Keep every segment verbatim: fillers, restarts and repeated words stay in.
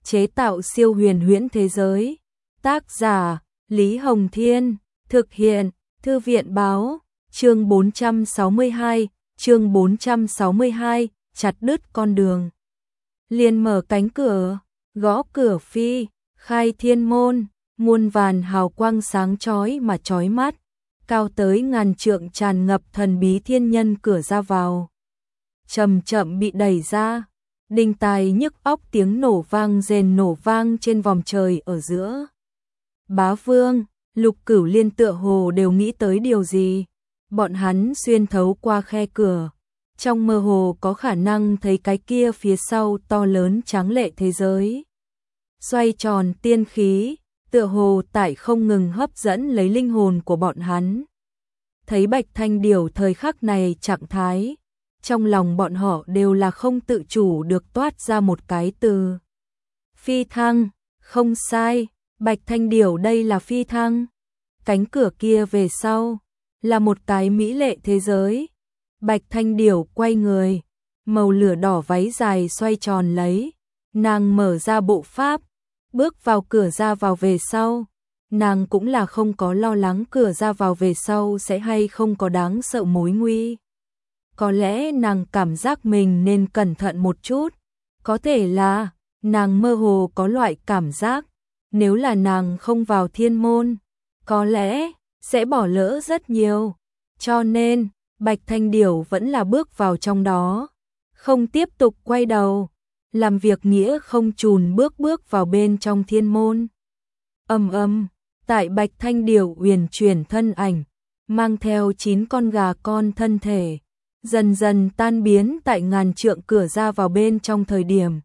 chế tạo siêu huyền huyễn thế giới. Tác giả Lý Hồng Thiên, thực hiện Thư viện Báo, chương bốn trăm sáu mươi hai, chương bốn trăm sáu mươi hai, chặt đứt con đường. Liền mở cánh cửa, gõ cửa phi, khai thiên môn, muôn vàn hào quang sáng chói mà chói mắt, cao tới ngàn trượng tràn ngập thần bí thiên nhân cửa ra vào. Chậm chậm bị đẩy ra, đinh tai nhức óc tiếng nổ vang rền nổ vang trên vòm trời ở giữa. Bá Vương, Lục Cửu Liên tựa hồ đều nghĩ tới điều gì. Bọn hắn xuyên thấu qua khe cửa, trong mơ hồ có khả năng thấy cái kia phía sau to lớn tráng lệ thế giới. Xoay tròn tiên khí, tựa hồ tại không ngừng hấp dẫn lấy linh hồn của bọn hắn. Thấy Bạch Thanh Điểu thời khắc này trạng thái, trong lòng bọn họ đều là không tự chủ được toát ra một cái từ. Phi thăng, không sai, Bạch Thanh Điểu đây là phi thăng. Cánh cửa kia về sau, là một cái mỹ lệ thế giới. Bạch Thanh Điểu quay người, màu lửa đỏ váy dài xoay tròn lấy, nàng mở ra bộ pháp, bước vào cửa ra vào về sau. Nàng cũng là không có lo lắng cửa ra vào về sau sẽ hay không có đáng sợ mối nguy. Có lẽ nàng cảm giác mình nên cẩn thận một chút. Có thể là, nàng mơ hồ có loại cảm giác, nếu là nàng không vào thiên môn, có lẽ sẽ bỏ lỡ rất nhiều. Cho nên, Bạch Thanh Điểu vẫn là bước vào trong đó, không tiếp tục quay đầu, làm việc nghĩa không chùn bước bước vào bên trong thiên môn. Ầm ầm, tại Bạch Thanh Điểu uyển chuyển thân ảnh, mang theo chín con gà con thân thể, dần dần tan biến tại ngàn trượng cửa ra vào bên trong thời điểm.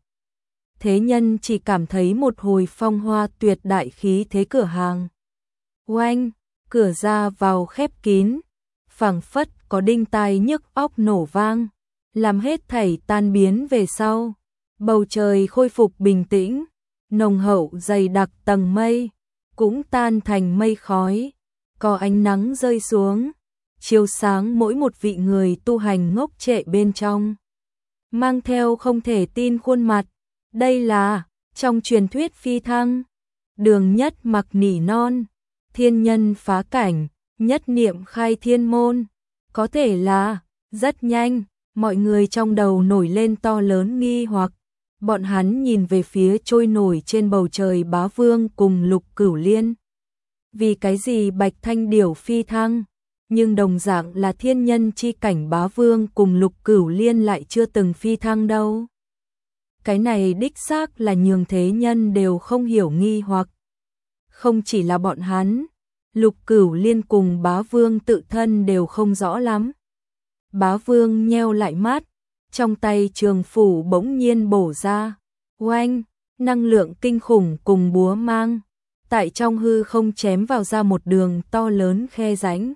Thế nhân chỉ cảm thấy một hồi phong hoa tuyệt đại khí thế cửa hàng. Oanh, cửa ra vào khép kín, phảng phất có đinh tai nhức óc nổ vang, làm hết thảy tan biến về sau. Bầu trời khôi phục bình tĩnh, nồng hậu dày đặc tầng mây, cũng tan thành mây khói, có ánh nắng rơi xuống, chiếu sáng mỗi một vị người tu hành ngốc trệ bên trong. Mang theo không thể tin khuôn mặt, đây là, trong truyền thuyết phi thăng. Đường Nhất Mặc nỉ non, thiên nhân phá cảnh, nhất niệm khai thiên môn. Có thể là, rất nhanh, mọi người trong đầu nổi lên to lớn nghi hoặc. Bọn hắn nhìn về phía trôi nổi trên bầu trời Bá Vương cùng Lục Cửu Liên. Vì cái gì Bạch Thanh Điểu phi thăng, nhưng đồng dạng là thiên nhân chi cảnh Bá Vương cùng Lục Cửu Liên lại chưa từng phi thăng đâu. Cái này đích xác là nhường thế nhân đều không hiểu nghi hoặc. Không chỉ là bọn hắn, Lục Cửu Liên cùng Bá Vương tự thân đều không rõ lắm. Bá Vương nheo lại mắt, trong tay trường phủ bỗng nhiên bổ ra, oanh, năng lượng kinh khủng cùng búa mang, tại trong hư không chém vào ra một đường to lớn khe rãnh.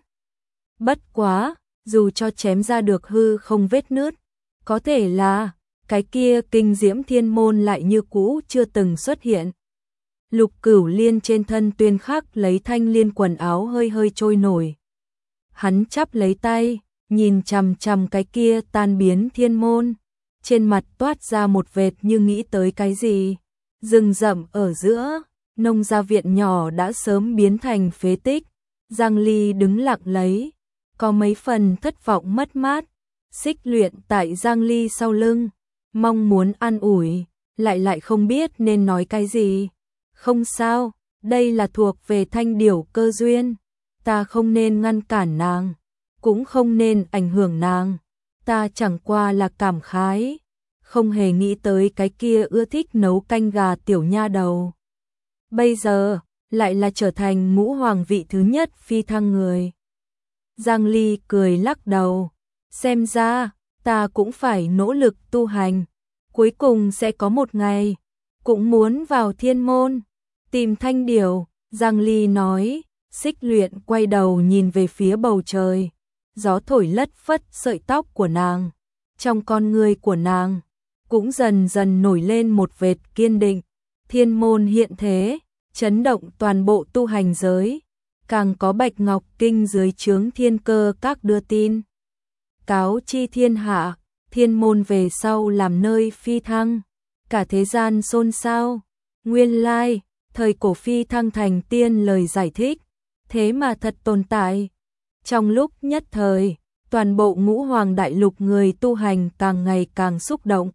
Bất quá, dù cho chém ra được hư không vết nứt, có thể là, cái kia kinh diễm thiên môn lại như cũ chưa từng xuất hiện. Lục Cửu Liên trên thân tuyên khắc lấy thanh liên quần áo hơi hơi trôi nổi. Hắn chắp lấy tay, nhìn chằm chằm cái kia tan biến thiên môn, trên mặt toát ra một vệt như nghĩ tới cái gì. Rừng rậm ở giữa, nông gia viện nhỏ đã sớm biến thành phế tích. Giang Ly đứng lặng lấy, có mấy phần thất vọng mất mát. Xích Luyện tại Giang Ly sau lưng, mong muốn an ủi, lại lại không biết nên nói cái gì. Không sao, đây là thuộc về Thanh Điểu cơ duyên, ta không nên ngăn cản nàng, cũng không nên ảnh hưởng nàng, ta chẳng qua là cảm khái, không hề nghĩ tới cái kia ưa thích nấu canh gà tiểu nha đầu. Bây giờ, lại là trở thành ngũ hoàng vị thứ nhất phi thăng người. Giang Ly cười lắc đầu, xem ra, ta cũng phải nỗ lực tu hành, cuối cùng sẽ có một ngày, cũng muốn vào thiên môn, tìm Thanh Điểu. Giang Ly nói. Xích Luyện quay đầu nhìn về phía bầu trời, gió thổi lất phất sợi tóc của nàng, trong con người của nàng cũng dần dần nổi lên một vệt kiên định. Thiên môn hiện thế, chấn động toàn bộ tu hành giới, càng có Bạch Ngọc Kinh dưới trướng Thiên Cơ Các đưa tin, cáo chi thiên hạ, thiên môn về sau làm nơi phi thăng, cả thế gian xôn xao, Nguyên lai, thời cổ phi thăng thành tiên lời giải thích, thế mà thật tồn tại. Trong lúc nhất thời, toàn bộ ngũ hoàng đại lục người tu hành càng ngày càng xúc động.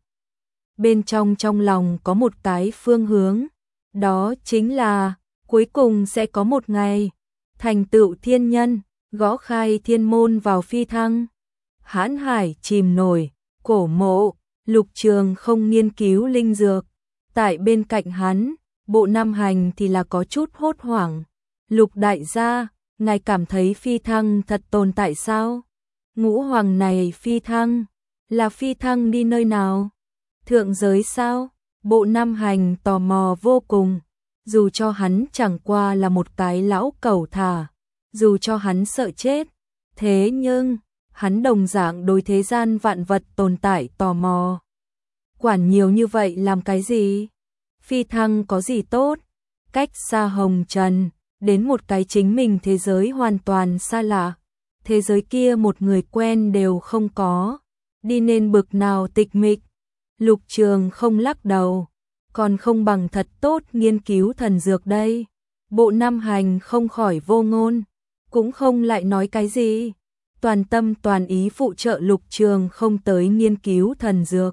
Bên trong trong lòng có một cái phương hướng, đó chính là cuối cùng sẽ có một ngày thành tựu thiên nhân, gõ khai thiên môn vào phi thăng. Hãn hải chìm nổi, cổ mộ, Lục Trường không nghiên cứu linh dược. Tại bên cạnh hắn, Bộ Nam Hành thì là có chút hốt hoảng. Lục đại gia, ngài cảm thấy phi thăng thật tồn tại sao? Ngũ hoàng này phi thăng, là phi thăng đi nơi nào? Thượng giới sao? Bộ Nam Hành tò mò vô cùng. Dù cho hắn chẳng qua là một cái lão cẩu thả, dù cho hắn sợ chết, thế nhưng hắn đồng dạng đối thế gian vạn vật tồn tại tò mò. Quản nhiều như vậy làm cái gì? Phi thăng có gì tốt? Cách xa hồng trần, đến một cái chính mình thế giới hoàn toàn xa lạ. Thế giới kia một người quen đều không có. Đi nên bực nào tịch mịch. Lục Trường không lắc đầu. Còn không bằng thật tốt nghiên cứu thần dược đây. Bộ Nam Hành không khỏi vô ngôn. Cũng không lại nói cái gì. Toàn tâm toàn ý phụ trợ Lục Trường không tới nghiên cứu thần dược.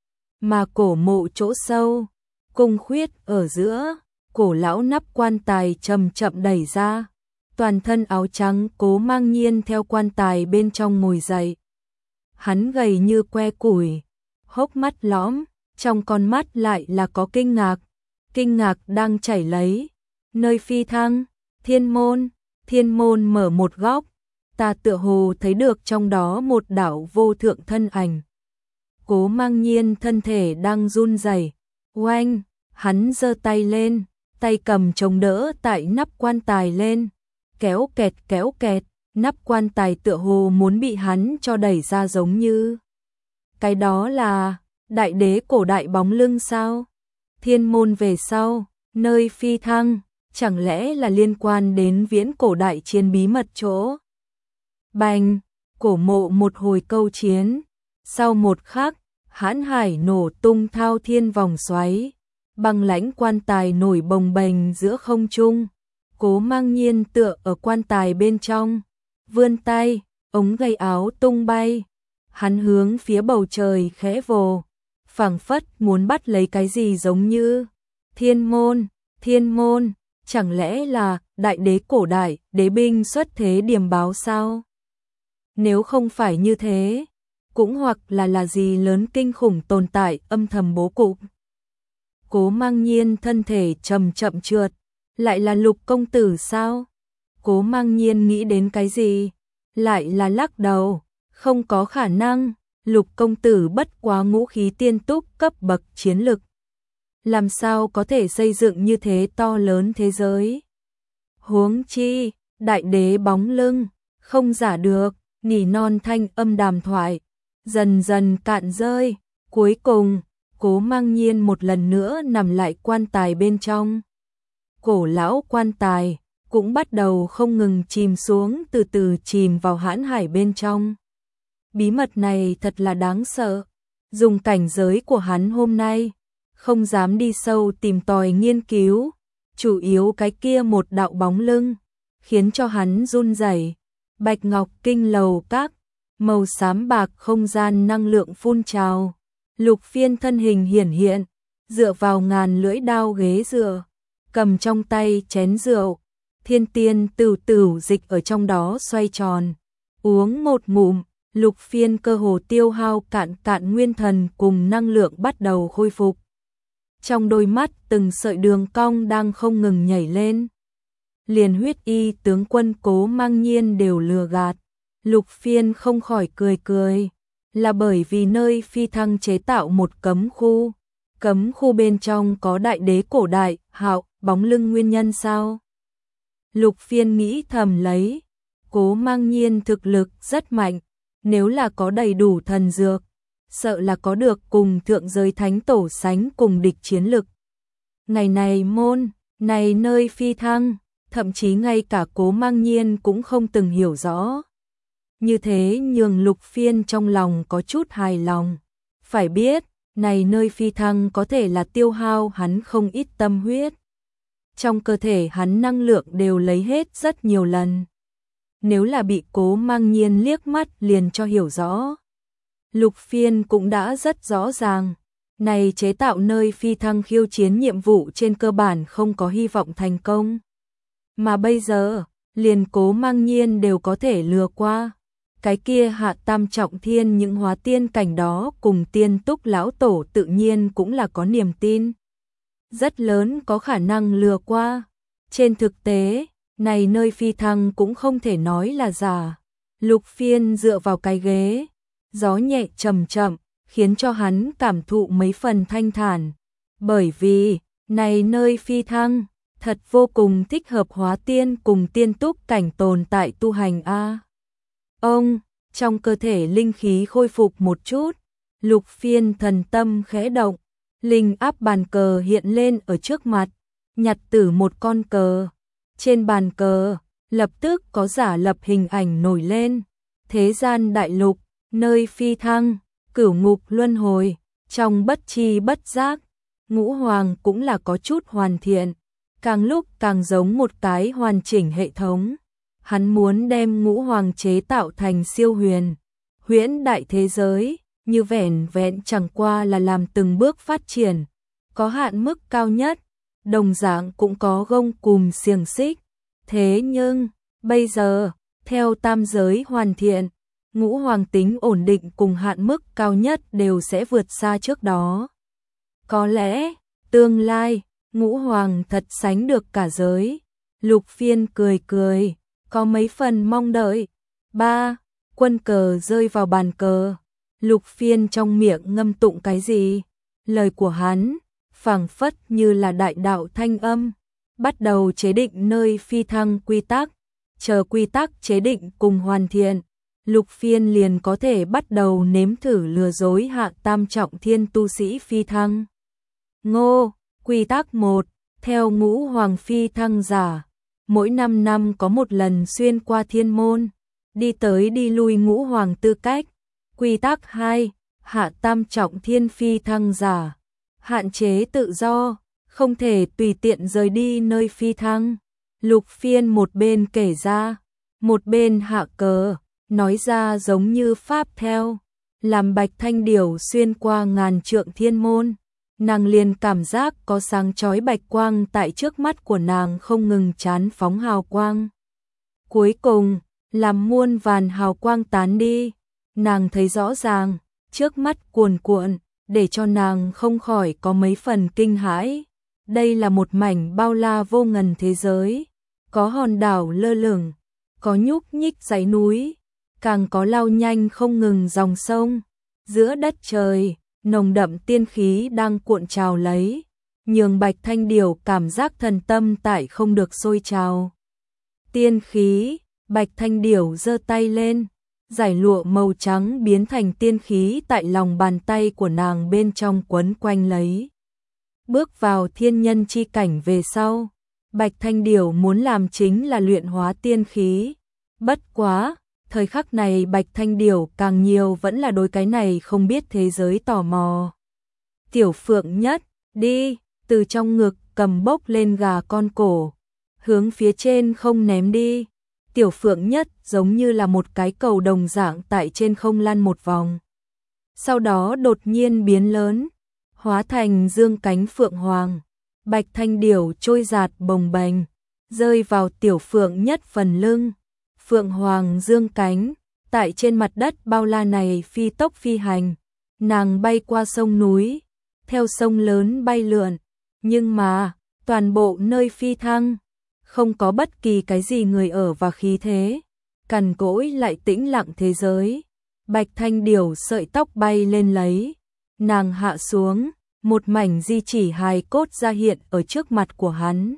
Mà cổ mộ chỗ sâu, cung khuyết ở giữa, cổ lão nắp quan tài chậm chậm đẩy ra. Toàn thân áo trắng Cố Mang Nhiên theo quan tài bên trong ngồi dậy. Hắn gầy như que củi, hốc mắt lõm, trong con mắt lại là có kinh ngạc. Kinh ngạc đang chảy lấy. Nơi phi thăng, thiên môn, thiên môn mở một góc. Ta tựa hồ thấy được trong đó một đạo vô thượng thân ảnh. Cố Mang Nhiên thân thể đang run rẩy. Oanh, hắn giơ tay lên, tay cầm chống đỡ tại nắp quan tài lên. Kéo kẹt kéo kẹt, nắp quan tài tựa hồ muốn bị hắn cho đẩy ra giống như. Cái đó là đại đế cổ đại bóng lưng sao? Thiên môn về sau, nơi phi thăng, chẳng lẽ là liên quan đến viễn cổ đại chiến bí mật chỗ? Bành, cổ mộ một hồi câu chiến. Sau một khắc, hãn hải nổ tung thao thiên vòng xoáy. Băng lãnh quan tài nổi bồng bềnh giữa không trung. Cố Mang Nhiên tựa ở quan tài bên trong, vươn tay, ống gầy áo tung bay. Hắn hướng phía bầu trời khẽ vồ, phảng phất muốn bắt lấy cái gì giống như. Thiên môn, thiên môn, chẳng lẽ là đại đế cổ đại, đế binh xuất thế điềm báo sao? Nếu không phải như thế, cũng hoặc là là gì lớn kinh khủng tồn tại âm thầm bố cục. Cố Mang Nhiên thân thể chậm chậm trượt, lại là Lục công tử sao? Cố Mang Nhiên nghĩ đến cái gì? Lại là lắc đầu, không có khả năng, Lục công tử bất quá ngũ khí tiên túc cấp bậc chiến lực. Làm sao có thể xây dựng như thế to lớn thế giới? Huống chi, đại đế bóng lưng, không giả được, nỉ non thanh âm đàm thoại, dần dần cạn rơi, cuối cùng, Cố Mang Nhiên một lần nữa nằm lại quan tài bên trong. Cổ lão quan tài cũng bắt đầu không ngừng chìm xuống, từ từ chìm vào hãn hải bên trong. Bí mật này thật là đáng sợ. Dùng cảnh giới của hắn hôm nay, không dám đi sâu tìm tòi nghiên cứu, chủ yếu cái kia một đạo bóng lưng, khiến cho hắn run rẩy. Bạch ngọc kinh lầu các, màu xám bạc không gian năng lượng phun trào. Lục Phiên thân hình hiển hiện, dựa vào ngàn lưỡi đao ghế dựa, cầm trong tay chén rượu, thiên tiên tửu tửu dịch ở trong đó xoay tròn. Uống một ngụm, Lục Phiên cơ hồ tiêu hao cạn cạn nguyên thần cùng năng lượng bắt đầu khôi phục. Trong đôi mắt từng sợi đường cong đang không ngừng nhảy lên. Liền huyết y tướng quân Cố Mang Nhiên đều lừa gạt. Lục Phiên không khỏi cười cười, là bởi vì nơi phi thăng chế tạo một cấm khu. Cấm khu bên trong có đại đế cổ đại, hạo, bóng lưng nguyên nhân sao? Lục Phiên nghĩ thầm lấy, Cố Mang Nhiên thực lực rất mạnh, nếu là có đầy đủ thần dược, sợ là có được cùng thượng giới thánh tổ sánh cùng địch chiến lực. Ngày này môn, này nơi phi thăng, thậm chí ngay cả Cố Mang Nhiên cũng không từng hiểu rõ. Như thế nhường Lục Phiên trong lòng có chút hài lòng. Phải biết, Này nơi phi thăng có thể là tiêu hao hắn không ít tâm huyết. Trong cơ thể hắn năng lượng đều lấy hết rất nhiều lần. Nếu là bị Cố Mang Nhiên liếc mắt liền cho hiểu rõ. Lục Phiên cũng đã rất rõ ràng. Này chế tạo nơi phi thăng khiêu chiến nhiệm vụ trên cơ bản không có hy vọng thành công. Mà bây giờ, liền Cố Mang Nhiên đều có thể lừa qua. Cái kia Hạ Tam Trọng Thiên những hóa tiên cảnh đó cùng Tiên Túc lão tổ tự nhiên cũng là có niềm tin. Rất lớn có khả năng lừa qua. Trên thực tế, này nơi phi thăng cũng không thể nói là giả. Lục Phiên dựa vào cái ghế, gió nhẹ chậm chậm, khiến cho hắn cảm thụ mấy phần thanh thản. Bởi vì, này nơi phi thăng, thật vô cùng thích hợp hóa tiên cùng tiên túc cảnh tồn tại tu hành a. Ông, trong cơ thể linh khí khôi phục một chút, Lục Phiên thần tâm khẽ động, linh áp bàn cờ hiện lên ở trước mặt, nhặt tử một con cờ. Trên bàn cờ, lập tức có giả lập hình ảnh nổi lên. Thế gian đại lục, nơi phi thăng, cửu ngục luân hồi, trong bất chi bất giác, ngũ hoàng cũng là có chút hoàn thiện, càng lúc càng giống một cái hoàn chỉnh hệ thống. Hắn muốn đem ngũ hoàng chế tạo thành siêu huyền, huyễn đại thế giới, như vẻn vẹn chẳng qua là làm từng bước phát triển, có hạn mức cao nhất, đồng dạng cũng có gông cùm xiềng xích. Thế nhưng, bây giờ, theo tam giới hoàn thiện, ngũ hoàng tính ổn định cùng hạn mức cao nhất đều sẽ vượt xa trước đó. Có lẽ, tương lai, ngũ hoàng thật sánh được cả giới. Lục Phiên cười cười, có mấy phần mong đợi. Ba, quân cờ rơi vào bàn cờ. Lục Phiên trong miệng ngâm tụng cái gì? Lời của hắn, phảng phất như là đại đạo thanh âm. Bắt đầu chế định nơi phi thăng quy tắc. Chờ quy tắc chế định cùng hoàn thiện, Lục Phiên liền có thể bắt đầu nếm thử lừa dối Hạ Tam Trọng Thiên tu sĩ phi thăng. Ngô, quy tắc một, theo ngũ hoàng phi thăng giả, mỗi năm năm có một lần xuyên qua thiên môn, đi tới đi lui ngũ hoàng tư cách. Quy tắc hai, Hạ Tam Trọng Thiên phi thăng giả, hạn chế tự do, không thể tùy tiện rời đi nơi phi thăng. Lục Phiên một bên kể ra, một bên hạ cờ, nói ra giống như pháp theo. Làm Bạch Thanh Điểu xuyên qua ngàn trượng thiên môn, nàng liền cảm giác có sáng chói bạch quang tại trước mắt của nàng không ngừng chán phóng hào quang. Cuối cùng, làm muôn vàn hào quang tán đi, nàng thấy rõ ràng, trước mắt cuồn cuộn, để cho nàng không khỏi có mấy phần kinh hãi. Đây là một mảnh bao la vô ngần thế giới, có hòn đảo lơ lửng, có nhúc nhích dãy núi, càng có lao nhanh không ngừng dòng sông. Giữa đất trời, nồng đậm tiên khí đang cuộn trào lấy, nhường Bạch Thanh Điểu cảm giác thần tâm tại không được sôi trào. Tiên khí, Bạch Thanh Điểu giơ tay lên, giải lụa màu trắng biến thành tiên khí tại lòng bàn tay của nàng bên trong quấn quanh lấy. Bước vào thiên nhân chi cảnh về sau, Bạch Thanh Điểu muốn làm chính là luyện hóa tiên khí. Bất quá, thời khắc này Bạch Thanh Điểu càng nhiều vẫn là đối cái này không biết thế giới tò mò. Tiểu Phượng Nhất, đi, từ trong ngực cầm bốc lên gà con cổ, hướng phía trên không ném đi. Tiểu Phượng Nhất giống như là một cái cầu đồng dạng tại trên không lăn một vòng. Sau đó đột nhiên biến lớn, hóa thành dương cánh phượng hoàng. Bạch Thanh Điểu trôi giạt bồng bềnh, rơi vào Tiểu Phượng Nhất phần lưng. Phượng hoàng dương cánh, tại trên mặt đất bao la này phi tốc phi hành. Nàng bay qua sông núi, theo sông lớn bay lượn. Nhưng mà, toàn bộ nơi phi thăng, không có bất kỳ cái gì người ở và khí thế. Cằn cỗi lại tĩnh lặng thế giới. Bạch Thanh Điểu sợi tóc bay lên lấy. Nàng hạ xuống, một mảnh di chỉ hài cốt ra hiện ở trước mặt của hắn.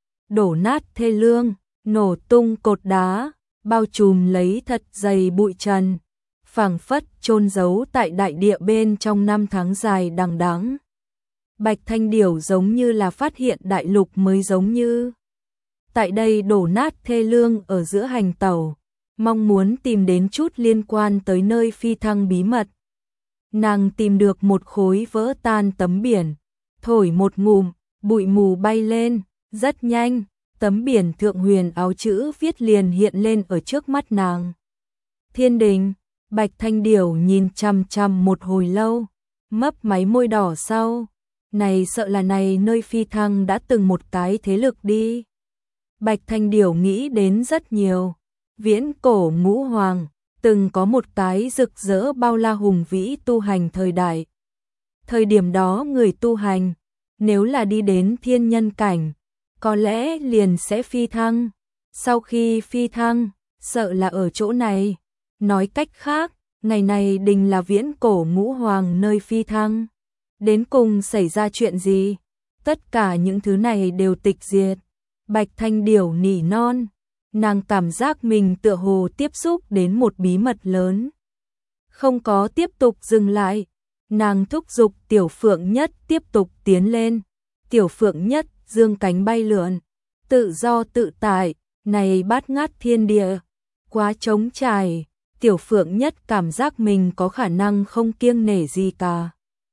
Đổ nát thê lương, nổ tung cột đá, bao trùm lấy thật dày bụi trần, phảng phất chôn giấu tại đại địa bên trong năm tháng dài đằng đẵng. Bạch Thanh Điểu giống như là phát hiện đại lục mới giống như. Tại đây đổ nát thê lương ở giữa hành tẩu, mong muốn tìm đến chút liên quan tới nơi phi thăng bí mật. nàng tìm được một khối vỡ tan tấm biển, thổi một ngụm, bụi mù bay lên, rất nhanh, tấm biển thượng huyền áo chữ viết liền hiện lên ở trước mắt nàng. Thiên đình, Bạch Thanh Điểu nhìn chằm chằm một hồi lâu, mấp máy môi đỏ sau, này sợ là này nơi phi thăng đã từng một cái thế lực đi. Bạch Thanh Điểu nghĩ đến rất nhiều, viễn cổ ngũ hoàng, từng có một cái rực rỡ bao la hùng vĩ tu hành thời đại. Thời điểm đó người tu hành, nếu là đi đến thiên nhân cảnh, có lẽ liền sẽ phi thăng. Sau khi phi thăng, sợ là ở chỗ này. Nói cách khác, ngày này đình là viễn cổ ngũ hoàng nơi phi thăng. Đến cùng xảy ra chuyện gì? Tất cả những thứ này đều tịch diệt. Bạch Thanh Điểu nỉ non, nàng cảm giác mình tựa hồ tiếp xúc đến một bí mật lớn. Không có tiếp tục dừng lại, nàng thúc giục Tiểu Phượng Nhất tiếp tục tiến lên. Tiểu Phượng Nhất dương cánh bay lượn, tự do tự tại, này bát ngát thiên địa, quá trống trải. Tiểu Phượng Nhất cảm giác mình có khả năng không kiêng nể gì cả.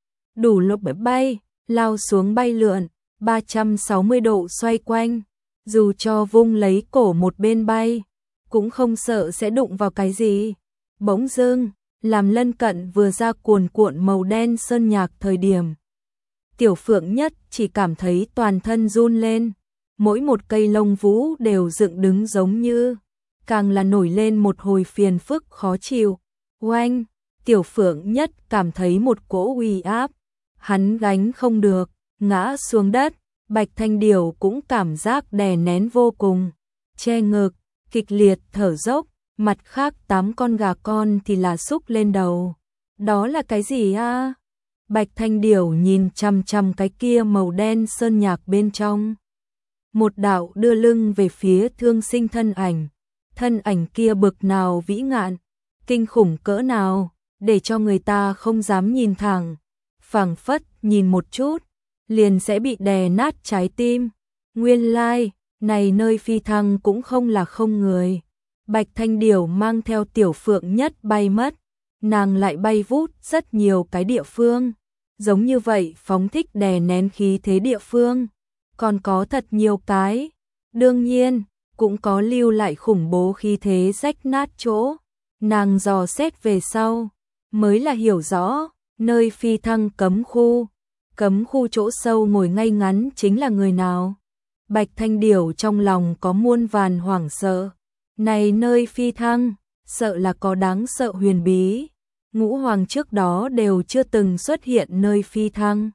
Đủ lộc bay, lao xuống bay lượn, ba trăm sáu mươi độ xoay quanh, dù cho vung lấy cổ một bên bay, cũng không sợ sẽ đụng vào cái gì. Bỗng dưng, làm lân cận vừa ra cuồn cuộn màu đen sơn nhạc thời điểm. Tiểu Phượng Nhất chỉ cảm thấy toàn thân run lên, mỗi một cây lông vũ đều dựng đứng giống như, càng là nổi lên một hồi phiền phức khó chịu. Oanh, Tiểu Phượng Nhất cảm thấy một cỗ uy áp, hắn gánh không được, ngã xuống đất. Bạch Thanh Điểu cũng cảm giác đè nén vô cùng, che ngực, kịch liệt thở dốc, mặt khác tám con gà con thì là xúc lên đầu. Đó là cái gì a? Bạch Thanh Điểu nhìn chằm chằm cái kia màu đen sơn nhạc bên trong. Một đạo đưa lưng về phía Thương Sinh thân ảnh, thân ảnh kia bực nào vĩ ngạn, kinh khủng cỡ nào, để cho người ta không dám nhìn thẳng, phảng phất nhìn một chút liền sẽ bị đè nát trái tim. Nguyên lai, like, này nơi phi thăng cũng không là không người. Bạch Thanh Điểu mang theo Tiểu Phượng Nhất bay mất, nàng lại bay vút rất nhiều cái địa phương, giống như vậy phóng thích đè nén khí thế địa phương, còn có thật nhiều cái, đương nhiên, cũng có lưu lại khủng bố khí thế rách nát chỗ. Nàng dò xét về sau, mới là hiểu rõ, nơi phi thăng cấm khu, cấm khu chỗ sâu ngồi ngay ngắn chính là người nào. Bạch Thanh Điểu trong lòng có muôn vàn hoảng sợ, này nơi phi thăng, sợ là có đáng sợ huyền bí. Ngũ hoàng trước đó đều chưa từng xuất hiện nơi phi thăng.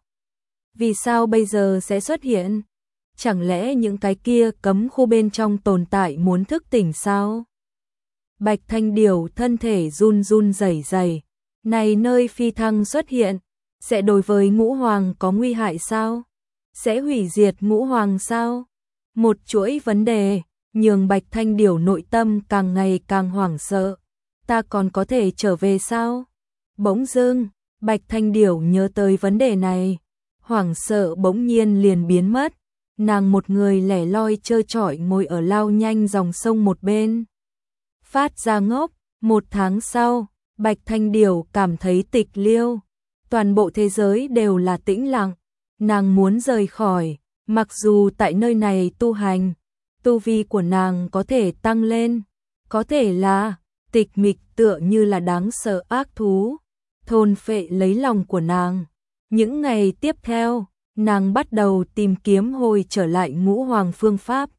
Vì sao bây giờ sẽ xuất hiện? Chẳng lẽ những cái kia cấm khu bên trong tồn tại muốn thức tỉnh sao? Bạch Thanh Điểu thân thể run run rẩy rẩy, này nơi phi thăng xuất hiện, sẽ đối với ngũ hoàng có nguy hại sao? Sẽ hủy diệt ngũ hoàng sao? Một chuỗi vấn đề, nhường Bạch Thanh Điểu nội tâm càng ngày càng hoảng sợ. Ta còn có thể trở về sao? Bỗng dưng, Bạch Thanh Điểu nhớ tới vấn đề này, hoảng sợ bỗng nhiên liền biến mất. Nàng một người lẻ loi trơ trọi ngồi ở lao nhanh dòng sông một bên. Phát ra ngốc, một tháng sau, Bạch Thanh Điểu cảm thấy tịch liêu. Toàn bộ thế giới đều là tĩnh lặng. Nàng muốn rời khỏi, mặc dù tại nơi này tu hành, tu vi của nàng có thể tăng lên, có thể là tịch mịch tựa như là đáng sợ ác thú, thôn phệ lấy lòng của nàng. Những ngày tiếp theo, nàng bắt đầu tìm kiếm hồi trở lại ngũ hoàng phương pháp.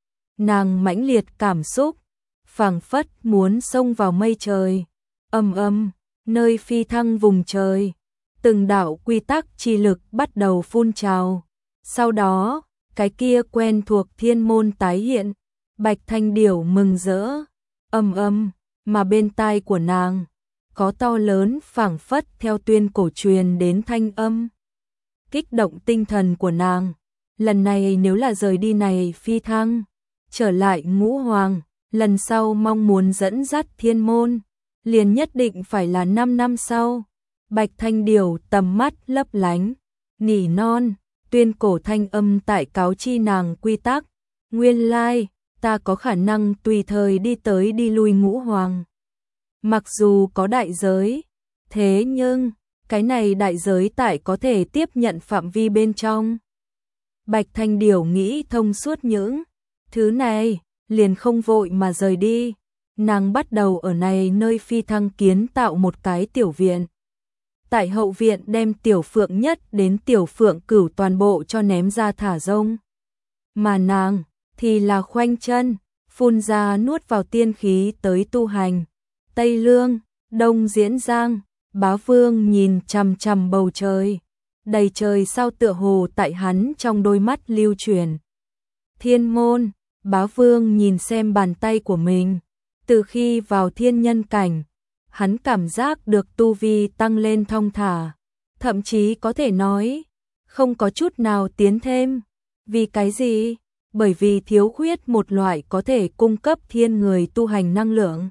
Nàng mãnh liệt cảm xúc, phảng phất muốn xông vào mây trời. Âm âm, nơi phi thăng vùng trời, từng đạo quy tắc chi lực bắt đầu phun trào. Sau đó, cái kia quen thuộc thiên môn tái hiện, Bạch Thanh Điểu mừng rỡ. Âm âm, mà bên tai của nàng có to lớn phảng phất theo tuyên cổ truyền đến thanh âm, kích động tinh thần của nàng. Lần này nếu là rời đi này phi thăng, trở lại ngũ hoàng, lần sau mong muốn dẫn dắt thiên môn, liền nhất định phải là năm năm sau. Bạch Thanh Điểu tầm mắt lấp lánh, nỉ non, tuyên cổ thanh âm tại cáo chi nàng quy tắc. Nguyên lai, ta có khả năng tùy thời đi tới đi lui ngũ hoàng. Mặc dù có đại giới, thế nhưng, cái này đại giới tại có thể tiếp nhận phạm vi bên trong. Bạch Thanh Điểu nghĩ thông suốt những thứ này, liền không vội mà rời đi. Nàng bắt đầu ở này nơi phi thăng kiến tạo một cái tiểu viện. Tại hậu viện đem tiểu phượng nhất đến tiểu phượng cửu toàn bộ cho ném ra thả rông. Mà nàng thì là khoanh chân, phun ra nuốt vào tiên khí tới tu hành. Tây Lương, Đông Diễn Giang, Bá Vương nhìn chằm chằm bầu trời. Đầy trời sao tựa hồ tại hắn trong đôi mắt lưu truyền. Thiên môn, Bá Vương nhìn xem bàn tay của mình. Từ khi vào thiên nhân cảnh, hắn cảm giác được tu vi tăng lên thong thả. Thậm chí có thể nói, không có chút nào tiến thêm. Vì cái gì? Bởi vì thiếu khuyết một loại có thể cung cấp thiên người tu hành năng lượng.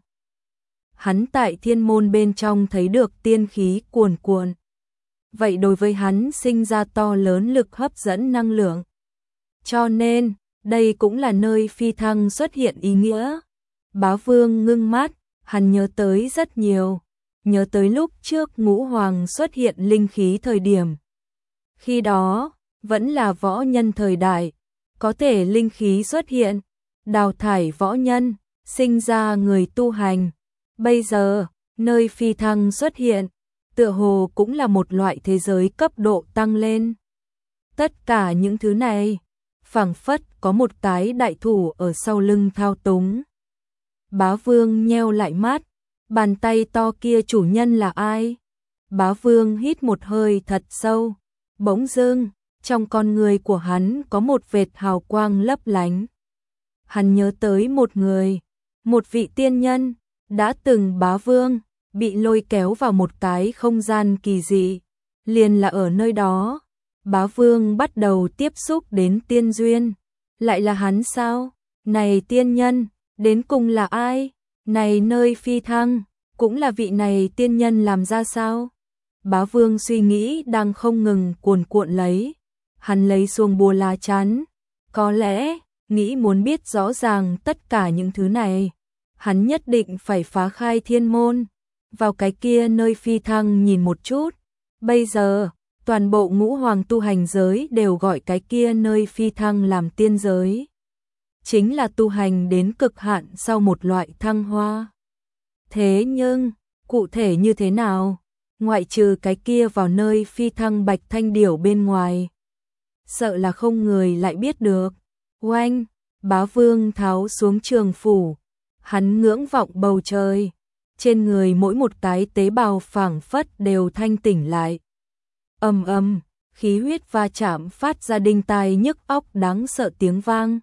Hắn tại thiên môn bên trong thấy được tiên khí cuồn cuộn. Vậy đối với hắn sinh ra to lớn lực hấp dẫn năng lượng. Cho nên, đây cũng là nơi phi thăng xuất hiện ý nghĩa. Bá Vương ngưng mắt, hắn nhớ tới rất nhiều. Nhớ tới lúc trước Ngũ Hoàng xuất hiện linh khí thời điểm. Khi đó, vẫn là võ nhân thời đại. Có thể linh khí xuất hiện, đào thải võ nhân, sinh ra người tu hành. Bây giờ, nơi phi thăng xuất hiện, tựa hồ cũng là một loại thế giới cấp độ tăng lên. Tất cả những thứ này, phảng phất có một cái đại thủ ở sau lưng thao túng. Bá Vương nheo lại mắt, bàn tay to kia chủ nhân là ai? Bá Vương hít một hơi thật sâu, bỗng dưng, trong con người của hắn có một vệt hào quang lấp lánh. Hắn nhớ tới một người, một vị tiên nhân, đã từng Bá Vương, bị lôi kéo vào một cái không gian kỳ dị. Liền là ở nơi đó, Bá Vương bắt đầu tiếp xúc đến tiên duyên. Lại là hắn sao? Này tiên nhân, đến cùng là ai? Này nơi phi thăng, cũng là vị này tiên nhân làm ra sao? Bá Vương suy nghĩ đang không ngừng cuồn cuộn lấy. Hắn lấy xuông bùa lá chắn. Có lẽ, nghĩ muốn biết rõ ràng tất cả những thứ này. Hắn nhất định phải phá khai thiên môn. Vào cái kia nơi phi thăng nhìn một chút. Bây giờ, toàn bộ Ngũ Hoàng tu hành giới đều gọi cái kia nơi phi thăng làm tiên giới. Chính là tu hành đến cực hạn sau một loại thăng hoa. Thế nhưng, cụ thể như thế nào? Ngoại trừ cái kia vào nơi phi thăng Bạch Thanh Điểu bên ngoài. Sợ là không người lại biết được. Oanh, Bá Vương tháo xuống trường phủ. Hắn ngưỡng vọng bầu trời. Trên người mỗi một cái tế bào phảng phất đều thanh tỉnh lại. Ầm ầm, khí huyết va chạm phát ra đinh tai nhức óc đáng sợ tiếng vang.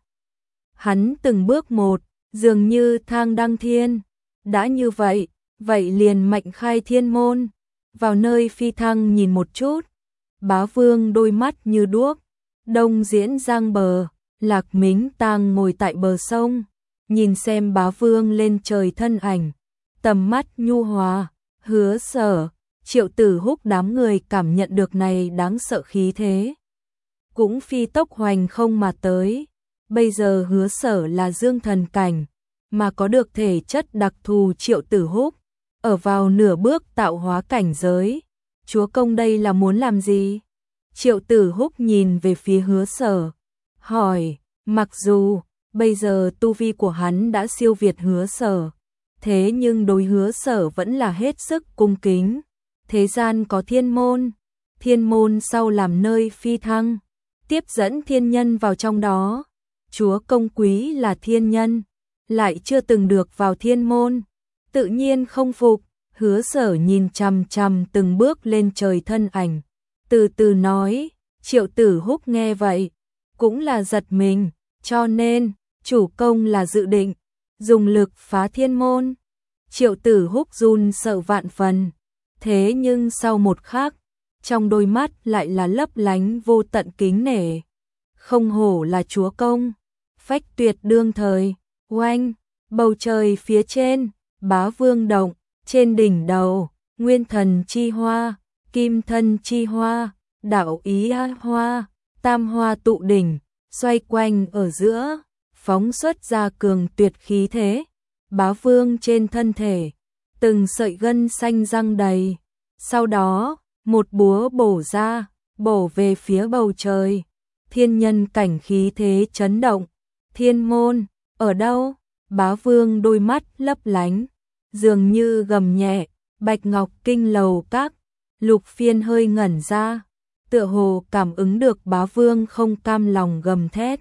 Hắn từng bước một, dường như thang đăng thiên. Đã như vậy, vậy liền mạnh khai thiên môn. Vào nơi phi thăng nhìn một chút. Bá Vương đôi mắt như đuốc. Đông Diễn Giang bờ, Lạc Mính Tang ngồi tại bờ sông. Nhìn xem Bá Vương lên trời thân ảnh. Tầm mắt nhu hòa, Hứa Sở, Triệu Tử Húc đám người cảm nhận được này đáng sợ khí thế. Cũng phi tốc hoành không mà tới. Bây giờ Hứa Sở là dương thần cảnh, mà có được thể chất đặc thù Triệu Tử Húc, ở vào nửa bước tạo hóa cảnh giới. Chúa công đây là muốn làm gì? Triệu Tử Húc nhìn về phía Hứa Sở, hỏi, mặc dù bây giờ tu vi của hắn đã siêu việt Hứa Sở, thế nhưng đối Hứa Sở vẫn là hết sức cung kính. Thế gian có thiên môn, thiên môn sau làm nơi phi thăng, tiếp dẫn thiên nhân vào trong đó. Chúa công quý là thiên nhân, lại chưa từng được vào thiên môn, tự nhiên không phục. Hứa Sở nhìn chằm chằm từng bước lên trời thân ảnh, từ từ nói. Triệu Tử Húc nghe vậy, cũng là giật mình, cho nên, chủ công là dự định dùng lực phá thiên môn. Triệu Tử Húc run sợ vạn phần, thế nhưng sau một khắc, trong đôi mắt lại là lấp lánh vô tận kính nể. Không hổ là chúa công, phách tuyệt đương thời. Oanh, bầu trời phía trên, Bá Vương động, trên đỉnh đầu, Nguyên Thần chi hoa, Kim Thân chi hoa, Đạo ý hoa, Tam hoa tụ đỉnh, xoay quanh ở giữa, phóng xuất ra cường tuyệt khí thế. Bá Vương trên thân thể, từng sợi gân xanh răng đầy. Sau đó, một búa bổ ra, bổ về phía bầu trời. Thiên nhân cảnh khí thế chấn động. Thiên môn, ở đâu? Bá Vương đôi mắt lấp lánh, dường như gầm nhẹ, Bạch Ngọc Kinh lầu các. Lục Phiên hơi ngẩn ra, tựa hồ cảm ứng được Bá Vương không cam lòng gầm thét.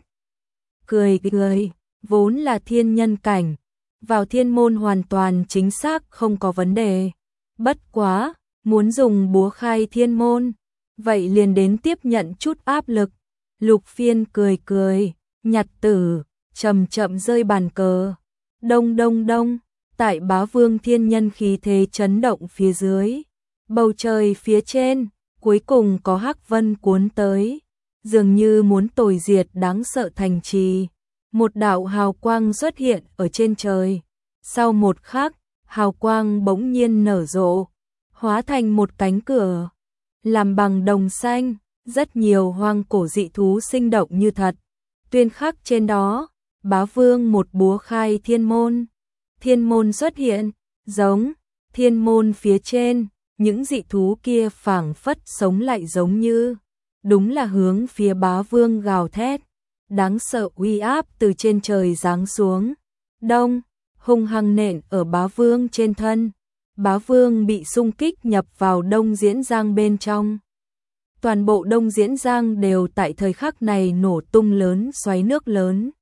Cười cười, vốn là thiên nhân cảnh, vào thiên môn hoàn toàn chính xác không có vấn đề. Bất quá, muốn dùng búa khai thiên môn, vậy liền đến tiếp nhận chút áp lực. Lục Phiên cười cười, nhặt tử, chậm chậm rơi bàn cờ. Đông đông đông, tại Bá Vương thiên nhân khí thế chấn động phía dưới, bầu trời phía trên, cuối cùng có hắc vân cuốn tới, dường như muốn tồi diệt đáng sợ thành trì. Một đạo hào quang xuất hiện ở trên trời. Sau một khắc, hào quang bỗng nhiên nở rộ, hóa thành một cánh cửa, làm bằng đồng xanh, rất nhiều hoang cổ dị thú sinh động như thật. Tuyên khắc trên đó, Bá Vương một búa khai thiên môn. Thiên môn xuất hiện, giống thiên môn phía trên, những dị thú kia phảng phất sống lại giống như, đúng là hướng phía Bá Vương gào thét. Đáng sợ uy áp từ trên trời giáng xuống. Đông, hung hăng nện ở Bá Vương trên thân. Bá Vương bị xung kích nhập vào Đông Diễn Giang bên trong. Toàn bộ Đông Diễn Giang đều tại thời khắc này nổ tung lớn xoáy nước lớn.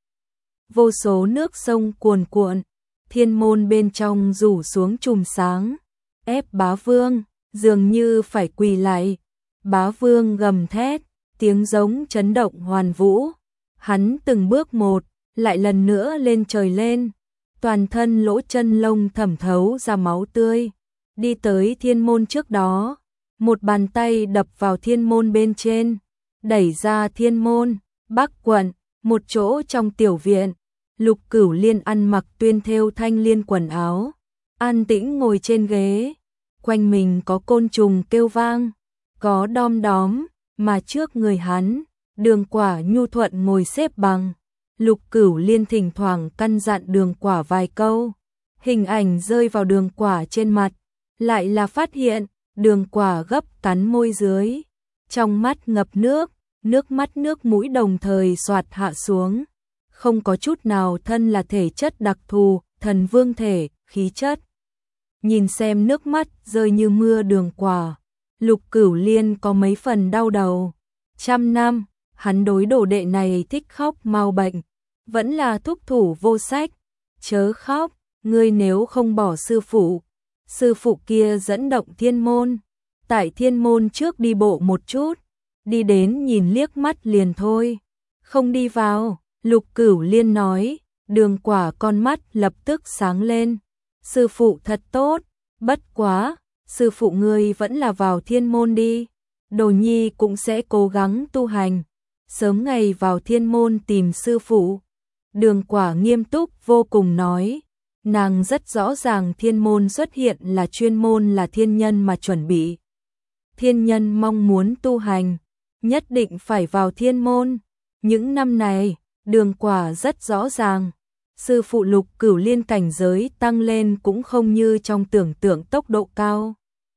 Vô số nước sông cuồn cuộn, thiên môn bên trong rủ xuống chùm sáng, ép Bá Vương, dường như phải quỳ lại. Bá Vương gầm thét, tiếng giống chấn động hoàn vũ. Hắn từng bước một, lại lần nữa lên trời lên, toàn thân lỗ chân lông thẩm thấu ra máu tươi, đi tới thiên môn trước đó, một bàn tay đập vào thiên môn bên trên, đẩy ra thiên môn. Bắc quận, một chỗ trong tiểu viện, Lục Cửu Liên ăn mặc tuyên thêu thanh liên quần áo, an tĩnh ngồi trên ghế, quanh mình có côn trùng kêu vang, có đom đóm, mà trước người hắn, Đường Quả nhu thuận ngồi xếp bằng. Lục Cửu Liên thỉnh thoảng căn dặn Đường Quả vài câu, hình ảnh rơi vào Đường Quả trên mặt, lại là phát hiện, Đường Quả gấp cắn môi dưới, trong mắt ngập nước, nước mắt nước mũi đồng thời xoạt hạ xuống, không có chút nào thân là thể chất đặc thù, thần vương thể, khí chất. Nhìn xem nước mắt rơi như mưa Đường Quả, Lục Cửu Liên có mấy phần đau đầu. Trăm năm, hắn đối đồ đệ này thích khóc mau bệnh, vẫn là thúc thủ vô sách. Chớ khóc, ngươi nếu không bỏ sư phụ, sư phụ kia dẫn động thiên môn, tại thiên môn trước đi bộ một chút, đi đến nhìn liếc mắt liền thôi, không đi vào. Lục Cửu Liên nói. Đường Quả con mắt lập tức sáng lên, sư phụ thật tốt, bất quá, sư phụ ngươi vẫn là vào thiên môn đi, đồ nhi cũng sẽ cố gắng tu hành, sớm ngày vào thiên môn tìm sư phụ. Đường Quả nghiêm túc vô cùng nói, nàng rất rõ ràng thiên môn xuất hiện là chuyên môn là thiên nhân mà chuẩn bị. Thiên nhân mong muốn tu hành, nhất định phải vào thiên môn. Những năm này, Đường Quả rất rõ ràng, sư phụ Lục Cửu Liên cảnh giới tăng lên cũng không như trong tưởng tượng tốc độ cao,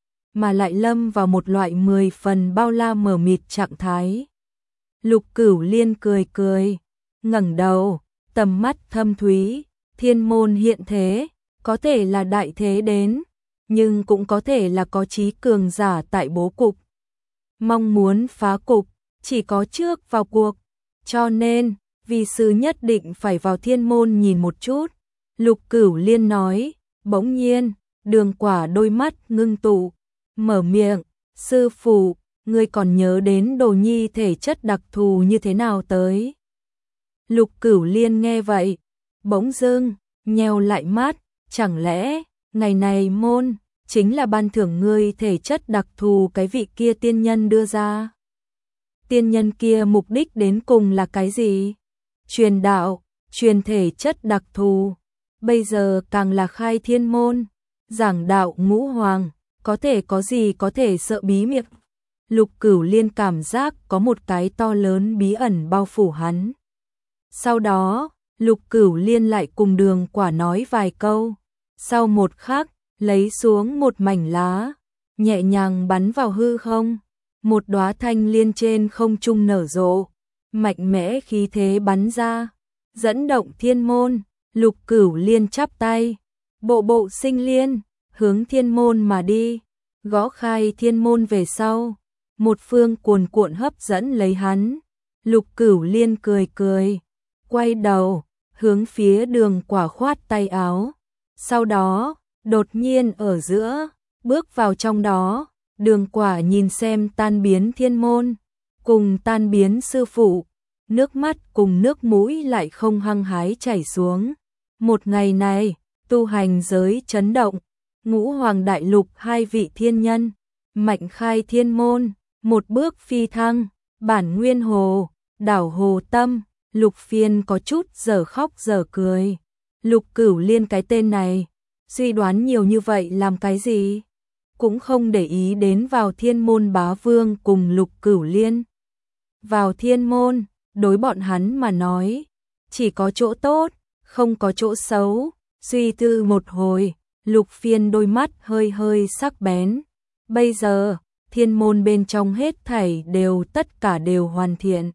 mà lại lâm vào một loại mười phần bao la mờ mịt trạng thái. Lục Cửu Liên cười cười, ngẩng đầu, tầm mắt thâm thúy, thiên môn hiện thế, có thể là đại thế đến, nhưng cũng có thể là có chí cường giả tại bố cục. Mong muốn phá cục, chỉ có trước vào cuộc, cho nên, vi sư nhất định phải vào thiên môn nhìn một chút. Lục Cửu Liên nói. Bỗng nhiên, Đường Quả đôi mắt ngưng tụ, mở miệng, sư phụ, ngươi còn nhớ đến đồ nhi thể chất đặc thù như thế nào tới? Lục Cửu Liên nghe vậy, bỗng dưng, nheo lại mắt, chẳng lẽ, ngày này môn, chính là ban thưởng ngươi thể chất đặc thù cái vị kia tiên nhân đưa ra? Tiên nhân kia mục đích đến cùng là cái gì? Truyền đạo, truyền thể chất đặc thù, bây giờ càng là khai thiên môn, giảng đạo ngũ hoàng, có thể có gì có thể sợ bí miệng. Lục Cửu Liên cảm giác có một cái to lớn bí ẩn bao phủ hắn. Sau đó, Lục Cửu Liên lại cùng Đường Quả nói vài câu, sau một khắc, lấy xuống một mảnh lá, nhẹ nhàng bắn vào hư không, một đóa thanh liên trên không trung nở rộ, mạnh mẽ khí thế bắn ra, dẫn động thiên môn. Lục Cửu Liên chắp tay, bộ bộ sinh liên, hướng thiên môn mà đi, gõ khai thiên môn về sau, một phương cuồn cuộn hấp dẫn lấy hắn. Lục Cửu Liên cười cười, quay đầu, hướng phía Đường Quả khoát tay áo, sau đó, đột nhiên ở giữa, bước vào trong đó. Đường Quả nhìn xem tan biến thiên môn, cùng tan biến sư phụ, nước mắt cùng nước mũi lại không hăng hái chảy xuống. Một ngày này, tu hành giới chấn động, Ngũ Hoàng Đại Lục hai vị thiên nhân, mạnh khai thiên môn, một bước phi thăng, bản nguyên hồ, đảo hồ tâm. Lục Phiên có chút giờ khóc giờ cười. Lục Cửu Liên cái tên này, suy đoán nhiều như vậy làm cái gì? Cũng không để ý đến vào thiên môn bá vương cùng Lục Cửu Liên. Vào thiên môn, đối bọn hắn mà nói, chỉ có chỗ tốt, không có chỗ xấu. Suy tư một hồi, Lục Phiên đôi mắt hơi hơi sắc bén. Bây giờ, thiên môn bên trong hết thảy đều tất cả đều hoàn thiện.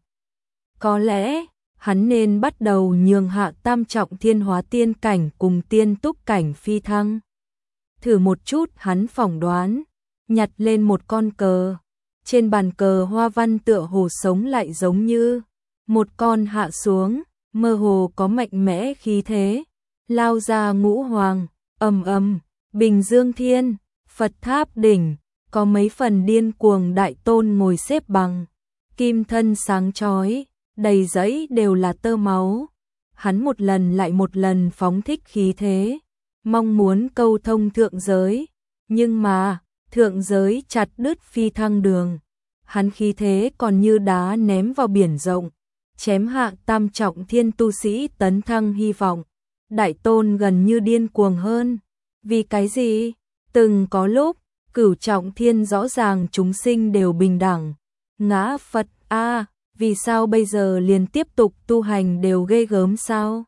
Có lẽ, hắn nên bắt đầu nhường hạ tam trọng thiên hóa tiên cảnh cùng tiên túc cảnh phi thăng. Thử một chút hắn phỏng đoán, nhặt lên một con cờ. Trên bàn cờ hoa văn tựa hồ sống lại giống như một con hạ xuống, mơ hồ có mạnh mẽ khí thế, lao ra ngũ hoàng, ầm ầm, Bình Dương Thiên, Phật Tháp đỉnh, có mấy phần điên cuồng đại tôn ngồi xếp bằng, kim thân sáng chói, đầy giấy đều là tơ máu. Hắn một lần lại một lần phóng thích khí thế, mong muốn câu thông thượng giới, nhưng mà, thượng giới chặt đứt phi thăng đường. Hắn khí thế còn như đá ném vào biển rộng, chém hạ tam trọng thiên tu sĩ tấn thăng hy vọng. Đại tôn gần như điên cuồng hơn. Vì cái gì? Từng có lúc, cửu trọng thiên rõ ràng chúng sinh đều bình đẳng. Ngã Phật a, vì sao bây giờ liền tiếp tục tu hành đều ghê gớm sao?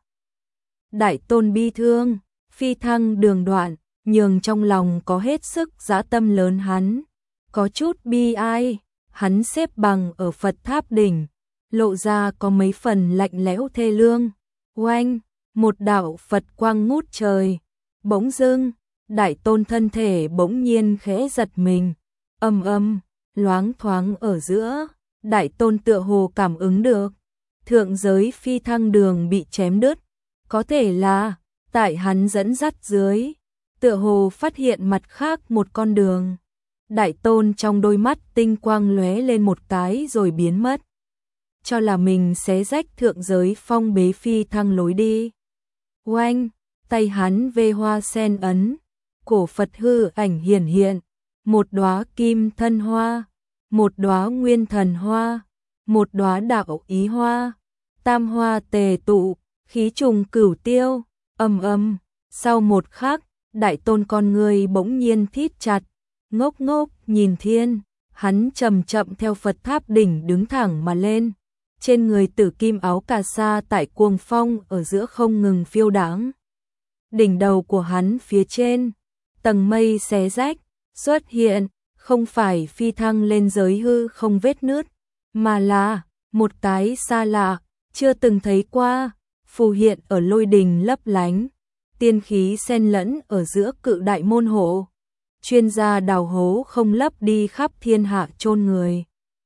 Đại tôn bi thương, phi thăng đường đoạn, nhường trong lòng có hết sức dã tâm lớn hắn. Có chút bi ai, hắn xếp bằng ở Phật Tháp đỉnh, lộ ra có mấy phần lạnh lẽo thê lương. Oanh, một đạo Phật quang ngút trời, bỗng dưng, đại tôn thân thể bỗng nhiên khẽ giật mình, ầm ầm, loáng thoáng ở giữa, đại tôn tựa hồ cảm ứng được, thượng giới phi thăng đường bị chém đứt, có thể là, tại hắn dẫn dắt dưới, tựa hồ phát hiện mặt khác một con đường. Đại tôn trong đôi mắt tinh quang lóe lên một cái rồi biến mất, cho là mình xé rách thượng giới phong bế phi thăng lối đi. Oanh, tay hắn vê hoa sen ấn, cổ Phật hư ảnh hiển hiện, một đóa kim thân hoa, một đóa nguyên thần hoa, một đóa đạo ý hoa, tam hoa tề tụ, khí trùng cửu tiêu, ầm ầm. Sau một khắc, đại tôn con người bỗng nhiên thít chặt, ngốc ngốc nhìn thiên, hắn chậm chậm theo Phật Tháp đỉnh đứng thẳng mà lên. Trên người tử kim áo cà sa tại cuồng phong ở giữa không ngừng phiêu đãng. Đỉnh đầu của hắn phía trên, tầng mây xé rách, xuất hiện, không phải phi thăng lên giới hư không vết nứt, mà là một cái xa lạ, chưa từng thấy qua, phù hiện ở lôi đình lấp lánh, tiên khí xen lẫn ở giữa cự đại môn hộ. Chuyên gia đào hố không lấp đi khắp thiên hạ chôn người.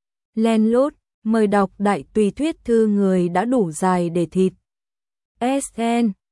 Len lút, mời đọc đại tùy thuyết thư người đã đủ dài để thịt. ét en